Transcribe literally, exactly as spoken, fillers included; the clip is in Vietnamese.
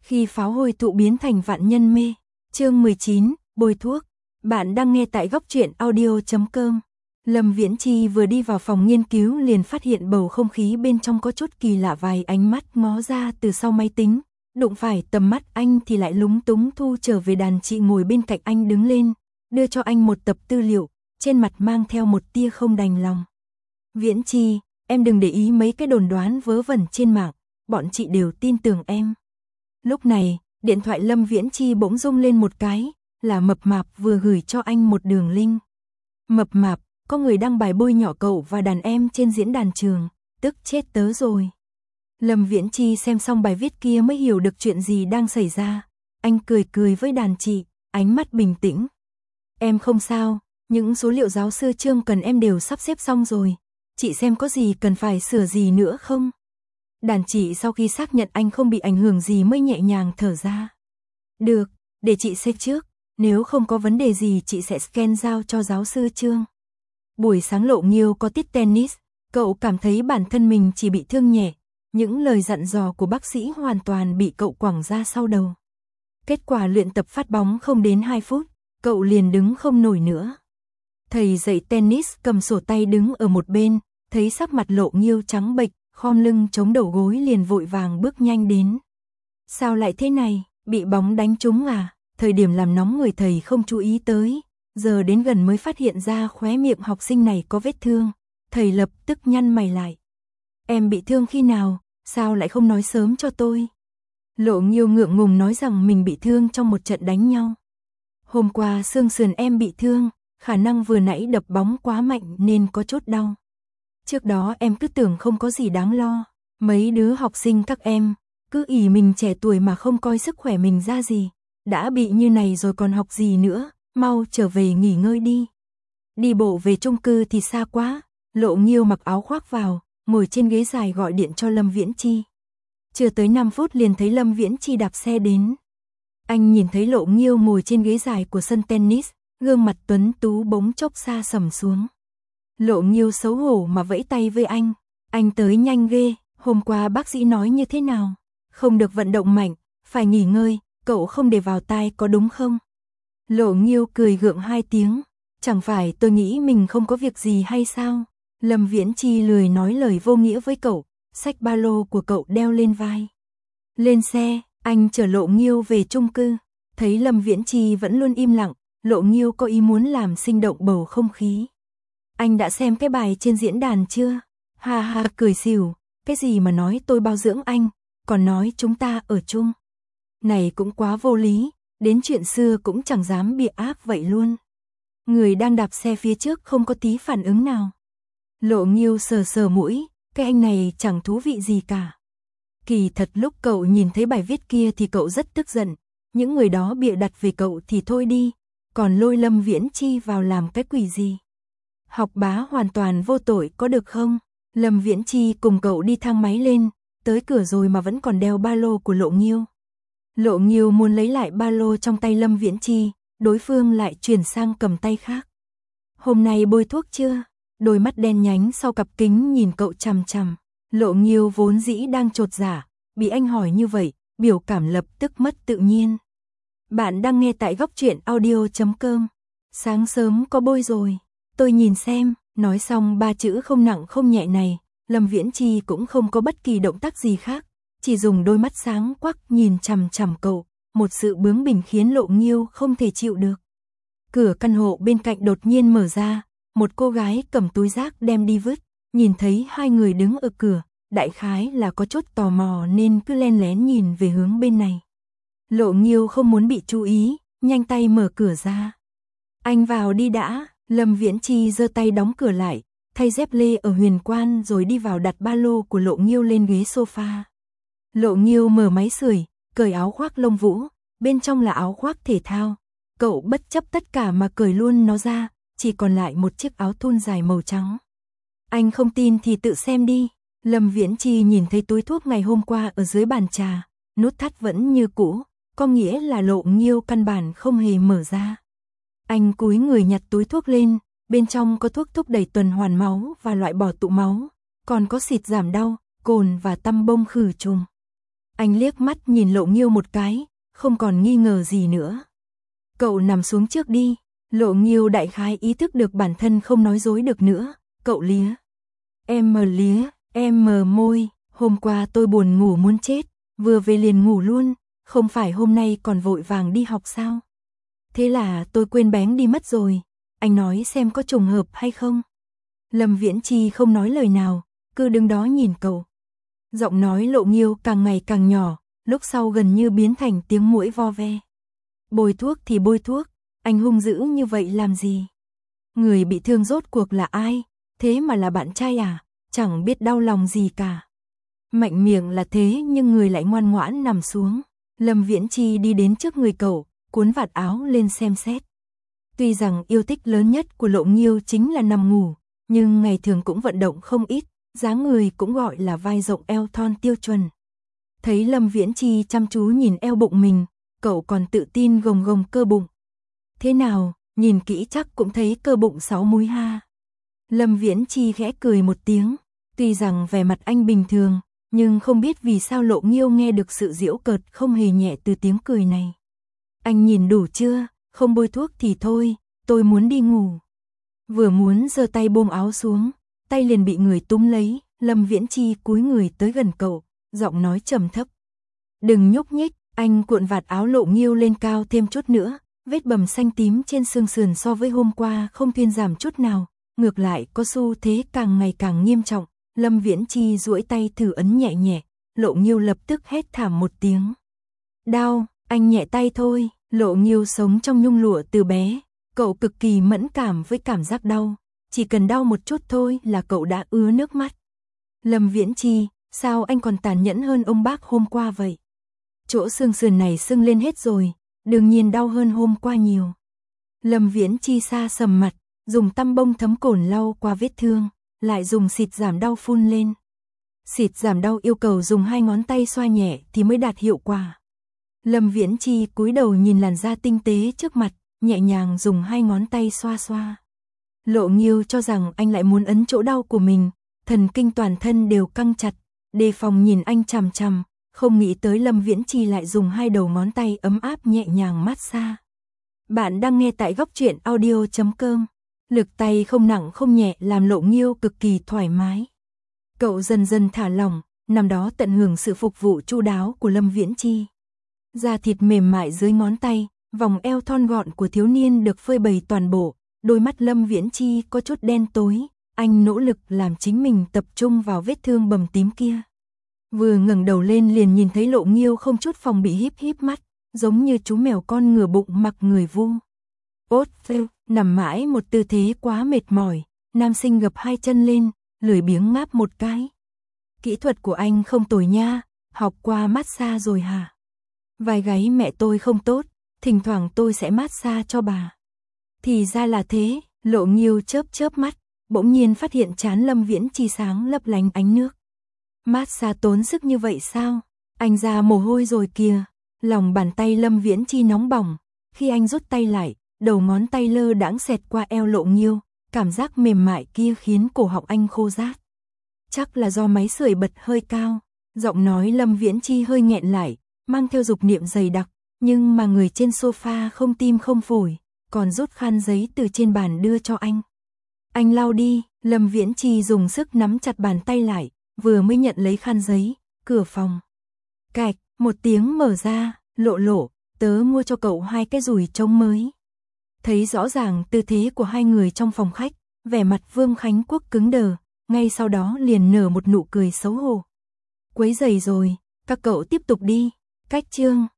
Khi pháo hồi tụ biến thành vạn nhân mê. Chương mười chín, bôi thuốc. Bạn đang nghe tại góc truyện audio chấm com. Lâm Viễn Chi vừa đi vào phòng nghiên cứu liền phát hiện bầu không khí bên trong có chút kỳ lạ, vài ánh mắt ngó ra từ sau máy tính, đụng phải tầm mắt anh thì lại lúng túng thu trở về. Đàn chị ngồi bên cạnh anh đứng lên, đưa cho anh một tập tư liệu, trên mặt mang theo một tia không đành lòng. Viễn Chi, em đừng để ý mấy cái đồn đoán vớ vẩn trên mạng, bọn chị đều tin tưởng em. Lúc này, điện thoại Lâm Viễn Chi bỗng rung lên một cái, là Mập Mạp vừa gửi cho anh một đường link. Mập Mạp, có người đăng bài bôi nhọ cậu và đàn em trên diễn đàn trường, tức chết tớ rồi. Lâm Viễn Chi xem xong bài viết kia mới hiểu được chuyện gì đang xảy ra. Anh cười cười với đàn chị, ánh mắt bình tĩnh. Em không sao, những số liệu giáo sư Trương cần em đều sắp xếp xong rồi. Chị xem có gì cần phải sửa gì nữa không? Đàn chị sau khi xác nhận anh không bị ảnh hưởng gì mới nhẹ nhàng thở ra. Được, để chị xem trước, nếu không có vấn đề gì chị sẽ scan giao cho giáo sư Trương. Buổi sáng Lộ Nghiêu có tiết tennis, cậu cảm thấy bản thân mình chỉ bị thương nhẹ, những lời dặn dò của bác sĩ hoàn toàn bị cậu quẳng ra sau đầu. Kết quả luyện tập phát bóng không đến hai phút, cậu liền đứng không nổi nữa. Thầy dạy tennis cầm sổ tay đứng ở một bên, thấy sắc mặt Lộ Nghiêu trắng bệch, khom lưng chống đầu gối liền vội vàng bước nhanh đến. Sao lại thế này, bị bóng đánh trúng à? Thời điểm làm nóng người thầy không chú ý tới, giờ đến gần mới phát hiện ra khóe miệng học sinh này có vết thương. Thầy lập tức nhăn mày lại. Em bị thương khi nào, sao lại không nói sớm cho tôi? Lộ Nghiêu ngượng ngùng nói rằng mình bị thương trong một trận đánh nhau. Hôm qua xương sườn em bị thương, khả năng vừa nãy đập bóng quá mạnh nên có chút đau. Trước đó em cứ tưởng không có gì đáng lo, mấy đứa học sinh các em, cứ ỷ mình trẻ tuổi mà không coi sức khỏe mình ra gì, đã bị như này rồi còn học gì nữa, mau trở về nghỉ ngơi đi. Đi bộ về chung cư thì xa quá, Lộ Nghiêu mặc áo khoác vào, ngồi trên ghế dài gọi điện cho Lâm Viễn Chi. Chưa tới năm phút liền thấy Lâm Viễn Chi đạp xe đến. Anh nhìn thấy Lộ Nghiêu ngồi trên ghế dài của sân tennis, gương mặt tuấn tú bỗng chốc xa sầm xuống. Lộ Nghiêu xấu hổ mà vẫy tay với anh, anh tới nhanh ghê, hôm qua bác sĩ nói như thế nào? Không được vận động mạnh, phải nghỉ ngơi, cậu không để vào tai có đúng không? Lộ Nghiêu cười gượng hai tiếng, chẳng phải tôi nghĩ mình không có việc gì hay sao? Lâm Viễn Chi lười nói lời vô nghĩa với cậu, xách ba lô của cậu đeo lên vai. Lên xe, anh chở Lộ Nghiêu về chung cư, thấy Lâm Viễn Chi vẫn luôn im lặng, Lộ Nghiêu có ý muốn làm sinh động bầu không khí. Anh đã xem cái bài trên diễn đàn chưa? Ha ha cười xỉu, cái gì mà nói tôi bao dưỡng anh, còn nói chúng ta ở chung. Này cũng quá vô lý, đến chuyện xưa cũng chẳng dám bịa áp vậy luôn. Người đang đạp xe phía trước không có tí phản ứng nào. Lộ Nghiêu sờ sờ mũi, cái anh này chẳng thú vị gì cả. Kỳ thật lúc cậu nhìn thấy bài viết kia thì cậu rất tức giận, những người đó bịa đặt về cậu thì thôi đi, còn lôi Lâm Viễn Chi vào làm cái quỷ gì. Học bá hoàn toàn vô tội có được không? Lâm Viễn Chi cùng cậu đi thang máy lên, tới cửa rồi mà vẫn còn đeo ba lô của Lộ Nghiêu. Lộ Nghiêu muốn lấy lại ba lô trong tay Lâm Viễn Chi, đối phương lại chuyển sang cầm tay khác. Hôm nay bôi thuốc chưa? Đôi mắt đen nhánh sau cặp kính nhìn cậu chằm chằm. Lộ Nghiêu vốn dĩ đang chột dạ, bị anh hỏi như vậy, biểu cảm lập tức mất tự nhiên. Bạn đang nghe tại góc truyện audio chấm com. Sáng sớm có bôi rồi, tôi nhìn xem. Nói xong ba chữ không nặng không nhẹ này, Lâm Viễn Chi cũng không có bất kỳ động tác gì khác, chỉ dùng đôi mắt sáng quắc nhìn chằm chằm cậu, một sự bướng bỉnh khiến Lộ Nghiêu không thể chịu được. Cửa căn hộ bên cạnh đột nhiên mở ra, một cô gái cầm túi rác đem đi vứt, nhìn thấy hai người đứng ở cửa, đại khái là có chút tò mò nên cứ len lén nhìn về hướng bên này. Lộ Nghiêu không muốn bị chú ý, nhanh tay mở cửa ra. Anh vào đi đã. Lâm Viễn Chi giơ tay đóng cửa lại, thay dép lê ở huyền quan rồi đi vào đặt ba lô của Lộ Nghiêu lên ghế sofa. Lộ Nghiêu mở máy sưởi, cởi áo khoác lông vũ, bên trong là áo khoác thể thao. Cậu bất chấp tất cả mà cởi luôn nó ra, chỉ còn lại một chiếc áo thun dài màu trắng. Anh không tin thì tự xem đi. Lâm Viễn Chi nhìn thấy túi thuốc ngày hôm qua ở dưới bàn trà, nút thắt vẫn như cũ, có nghĩa là Lộ Nghiêu căn bản không hề mở ra. Anh cúi người nhặt túi thuốc lên, bên trong có thuốc thúc đẩy tuần hoàn máu và loại bỏ tụ máu, còn có xịt giảm đau, cồn và tăm bông khử trùng. Anh liếc mắt nhìn Lộ Nghiêu một cái, không còn nghi ngờ gì nữa. Cậu nằm xuống trước đi. Lộ Nghiêu đại khái ý thức được bản thân không nói dối được nữa, cậu lía. Em mờ lía, em mờ môi, hôm qua tôi buồn ngủ muốn chết, vừa về liền ngủ luôn, không phải hôm nay còn vội vàng đi học sao? Thế là tôi quên bén đi mất rồi, anh nói xem có trùng hợp hay không? Lâm Viễn Chi không nói lời nào, cứ đứng đó nhìn cậu. Giọng nói Lộ Nghiêu càng ngày càng nhỏ, lúc sau gần như biến thành tiếng muỗi vo ve. Bôi thuốc thì bôi thuốc, anh hung dữ như vậy làm gì? Người bị thương rốt cuộc là ai? Thế mà là bạn trai à? Chẳng biết đau lòng gì cả. Mạnh miệng là thế nhưng người lại ngoan ngoãn nằm xuống. Lâm Viễn Chi đi đến trước người cậu, cuốn vạt áo lên xem xét. Tuy rằng yêu thích lớn nhất của Lộ Nghiêu chính là nằm ngủ, nhưng ngày thường cũng vận động không ít, dáng người cũng gọi là vai rộng eo thon tiêu chuẩn. Thấy Lâm Viễn Chi chăm chú nhìn eo bụng mình, cậu còn tự tin gồng gồng cơ bụng. Thế nào, nhìn kỹ chắc cũng thấy cơ bụng sáu múi ha. Lâm Viễn Chi khẽ cười một tiếng, tuy rằng vẻ mặt anh bình thường, nhưng không biết vì sao Lộ Nghiêu nghe được sự giễu cợt không hề nhẹ từ tiếng cười này. Anh nhìn đủ chưa, không bôi thuốc thì thôi, tôi muốn đi ngủ. Vừa muốn giơ tay buông áo xuống, tay liền bị người túm lấy, Lâm Viễn Chi cúi người tới gần cậu, giọng nói trầm thấp. Đừng nhúc nhích, anh cuộn vạt áo Lộ Nghiêu lên cao thêm chút nữa, vết bầm xanh tím trên xương sườn so với hôm qua không thuyên giảm chút nào, ngược lại có xu thế càng ngày càng nghiêm trọng. Lâm Viễn Chi duỗi tay thử ấn nhẹ nhẹ, Lộ Nghiêu lập tức hét thảm một tiếng. Đau, anh nhẹ tay thôi, Lộ Nghiêu sống trong nhung lụa từ bé, cậu cực kỳ mẫn cảm với cảm giác đau, chỉ cần đau một chút thôi là cậu đã ứa nước mắt. Lâm Viễn Chi, sao anh còn tàn nhẫn hơn ông bác hôm qua vậy? Chỗ xương sườn này sưng lên hết rồi, đương nhiên đau hơn hôm qua nhiều. Lâm Viễn Chi xa sầm mặt, dùng tăm bông thấm cồn lau qua vết thương, lại dùng xịt giảm đau phun lên. Xịt giảm đau yêu cầu dùng hai ngón tay xoa nhẹ thì mới đạt hiệu quả. Lâm Viễn Chi cúi đầu nhìn làn da tinh tế trước mặt, nhẹ nhàng dùng hai ngón tay xoa xoa. Lộ Nghiêu cho rằng anh lại muốn ấn chỗ đau của mình, thần kinh toàn thân đều căng chặt, đề phòng nhìn anh chằm chằm, không nghĩ tới Lâm Viễn Chi lại dùng hai đầu ngón tay ấm áp nhẹ nhàng massage. Bạn đang nghe tại góc truyện audio chấm com. Lực tay không nặng không nhẹ làm Lộ Nghiêu cực kỳ thoải mái. Cậu dần dần thả lỏng, nằm đó tận hưởng sự phục vụ chu đáo của Lâm Viễn Chi. Da thịt mềm mại dưới ngón tay, vòng eo thon gọn của thiếu niên được phơi bày toàn bộ, đôi mắt Lâm Viễn Chi có chút đen tối, anh nỗ lực làm chính mình tập trung vào vết thương bầm tím kia. Vừa ngẩng đầu lên liền nhìn thấy Lộ Nghiêu không chút phòng bị híp híp mắt, giống như chú mèo con ngửa bụng mặc người vu. Ốt phêu, nằm mãi một tư thế quá mệt mỏi, nam sinh gập hai chân lên, lười biếng ngáp một cái. Kỹ thuật của anh không tồi nha, học qua massage rồi hả? Vai gáy mẹ tôi không tốt, thỉnh thoảng tôi sẽ massage cho bà. Thì ra là thế, Lộ Nghiêu chớp chớp mắt, bỗng nhiên phát hiện trán Lâm Viễn Chi sáng lấp lánh ánh nước. Massage tốn sức như vậy sao? Anh ra mồ hôi rồi kìa. Lòng bàn tay Lâm Viễn Chi nóng bỏng, khi anh rút tay lại, đầu ngón tay lơ đãng xẹt qua eo Lộ Nghiêu, cảm giác mềm mại kia khiến cổ họng anh khô rát. Chắc là do máy sưởi bật hơi cao, giọng nói Lâm Viễn Chi hơi nghẹn lại, mang theo dục niệm dày đặc, nhưng mà người trên sofa không tim không phổi, còn rút khăn giấy từ trên bàn đưa cho anh. Anh lau đi, Lâm Viễn Chi dùng sức nắm chặt bàn tay lại, vừa mới nhận lấy khăn giấy, cửa phòng. Cạch, một tiếng mở ra, Lộ Lộ, tớ mua cho cậu hai cái dùi trống mới. Thấy rõ ràng tư thế của hai người trong phòng khách, vẻ mặt Vương Khánh Quốc cứng đờ, ngay sau đó liền nở một nụ cười xấu hổ. Quấy rầy rồi, các cậu tiếp tục đi, cách chương.